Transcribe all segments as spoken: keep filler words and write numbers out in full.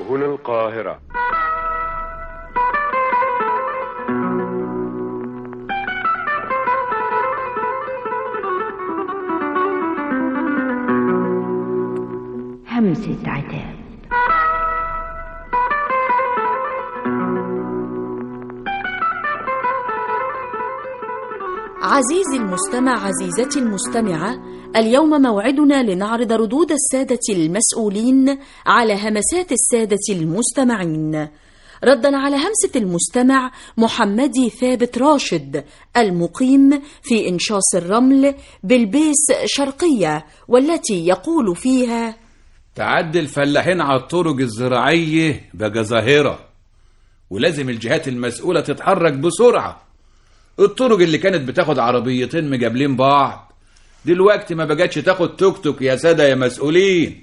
هنا القاهرة. همسة عتاب. عزيزي المستمع، عزيزتي المستمعة، اليوم موعدنا لنعرض ردود السادة المسؤولين على همسات السادة المستمعين. ردا على همسة المستمع محمدي ثابت راشد المقيم في إنشاص الرمل بالبيس شرقية، والتي يقول فيها: تعدي الفلاحين على الطرق الزراعية بقى ظاهرة، ولازم الجهات المسؤولة تتحرك بسرعة. الطرق اللي كانت بتاخد عربيتين مجابلين بعض دلوقتي ما بقتش تاخد توك توك يا سادة يا مسؤولين،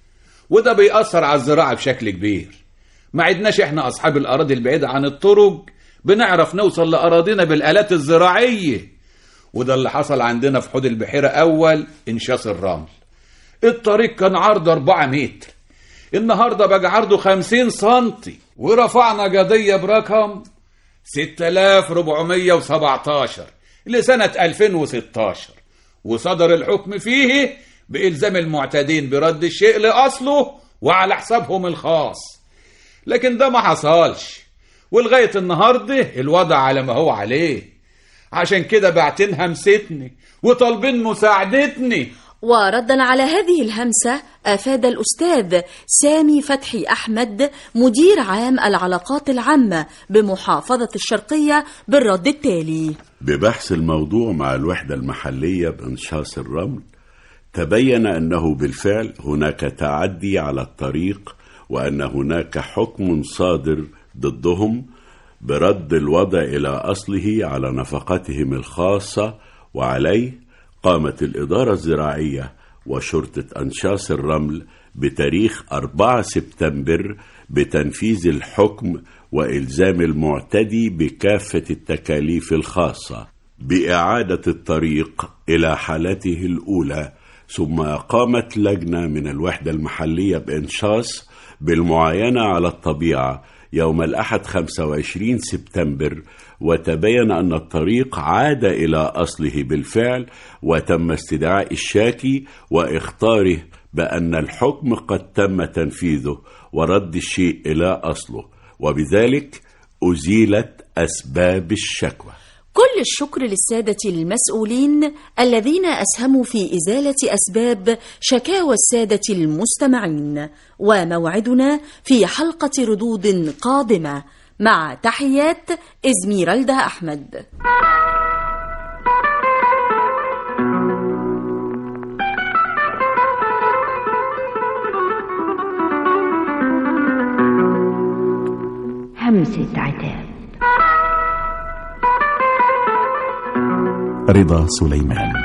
وده بيأثر على الزراعة بشكل كبير. ما عدناش احنا أصحاب الأراضي البعيدة عن الطرق بنعرف نوصل لأراضينا بالآلات الزراعية، وده اللي حصل عندنا في حوض البحيرة أول إنشاص الرمل. الطريق كان عرضه أربعة متر، النهاردة بقى عرضه خمسين سنتي، ورفعنا قضية برقم ستة آلاف وأربعمية وسبعتاشر لسنة ألفين وستاشر، وصدر الحكم فيه بإلزام المعتدين برد الشيء لأصله وعلى حسابهم الخاص. لكن ده ما حصلش، ولغاية النهاردة الوضع على ما هو عليه. عشان كده بعتين همستني وطالبين مساعدتني. وردا على هذه الهمسة أفاد الأستاذ سامي فتحي أحمد مدير عام العلاقات العامة بمحافظة الشرقية بالرد التالي: ببحث الموضوع مع الوحدة المحلية بإنشاص الرمل، تبين أنه بالفعل هناك تعدي على الطريق، وأن هناك حكم صادر ضدهم برد الوضع إلى أصله على نفقتهم الخاصة، وعليه قامت الإدارة الزراعية وشرطة أنشاص الرمل بتاريخ أربعة سبتمبر بتنفيذ الحكم وإلزام المعتدي بكافة التكاليف الخاصة بإعادة الطريق إلى حالته الأولى. ثم قامت لجنة من الوحدة المحلية بإنشاص بالمعاينة على الطبيعة يوم الأحد خمسة وعشرين سبتمبر، وتبين أن الطريق عاد إلى أصله بالفعل، وتم استدعاء الشاكي وإخطاره بأن الحكم قد تم تنفيذه ورد الشيء إلى أصله، وبذلك أزيلت أسباب الشكوى. كل الشكر للسادة المسؤولين الذين أسهموا في إزالة أسباب شكاوى السادة المستمعين. وموعدنا في حلقة ردود قادمة، مع تحيات إزميرالدا أحمد. همسة عتاب. رضا سليمان.